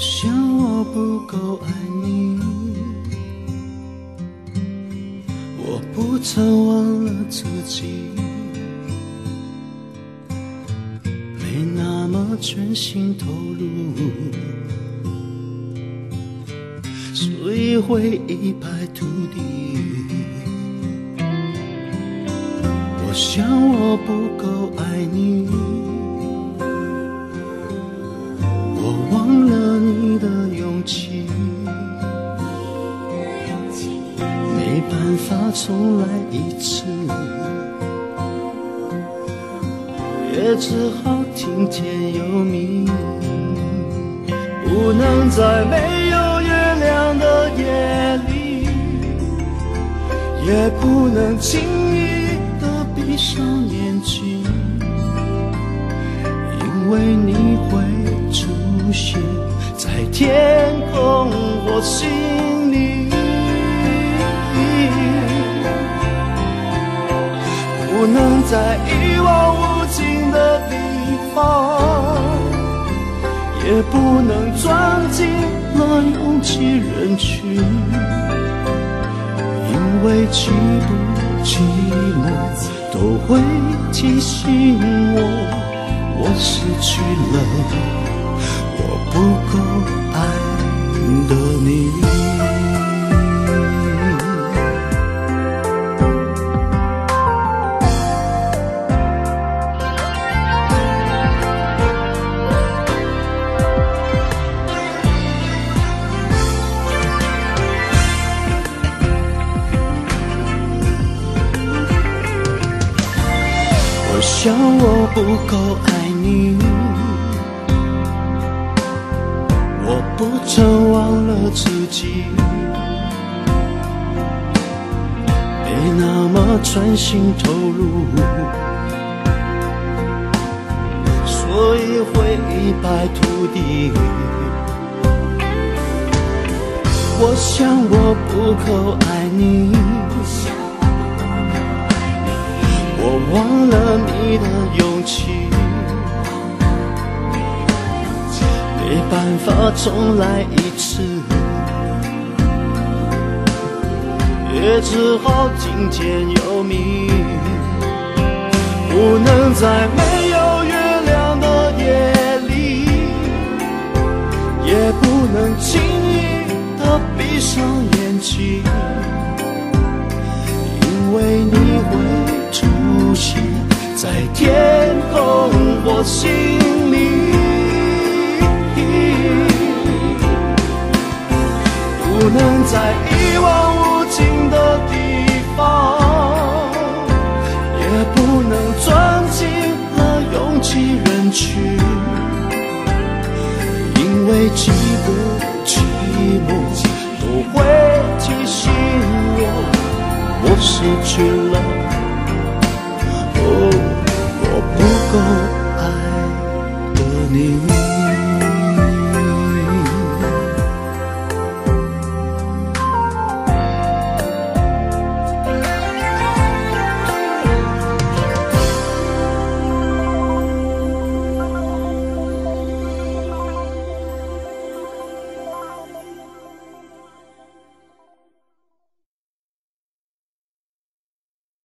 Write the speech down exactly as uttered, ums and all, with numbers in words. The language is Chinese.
想我不够爱你，我不曾忘了自己，没那么全心投入，所以会一败涂地。我想我不够爱你，我忘了你的勇气，没办法重来一次，也只好听天由命，不能在没有月亮的夜里，也不能轻易地闭上眼睛，因为你会出现在天空或心里，不能在一望无尽的地方，也不能钻进了拥挤人群，因为寂不寂寞都会提醒我，我失去了我不够爱的你。我想我不够爱你，我不曾忘了自己，没那么专心投入，所以会一败涂地。我想我不够爱你，我忘了你的勇气，没办法重来一次，也只好听天由命，不能在没有月亮的夜里，也不能轻易地闭上眼睛，因为你会出现在天空或心里，不能在一望无尽的地方，也不能钻进了拥挤人群，因为寂不寂寞都会提醒我，我失去了哦，我不够爱的你。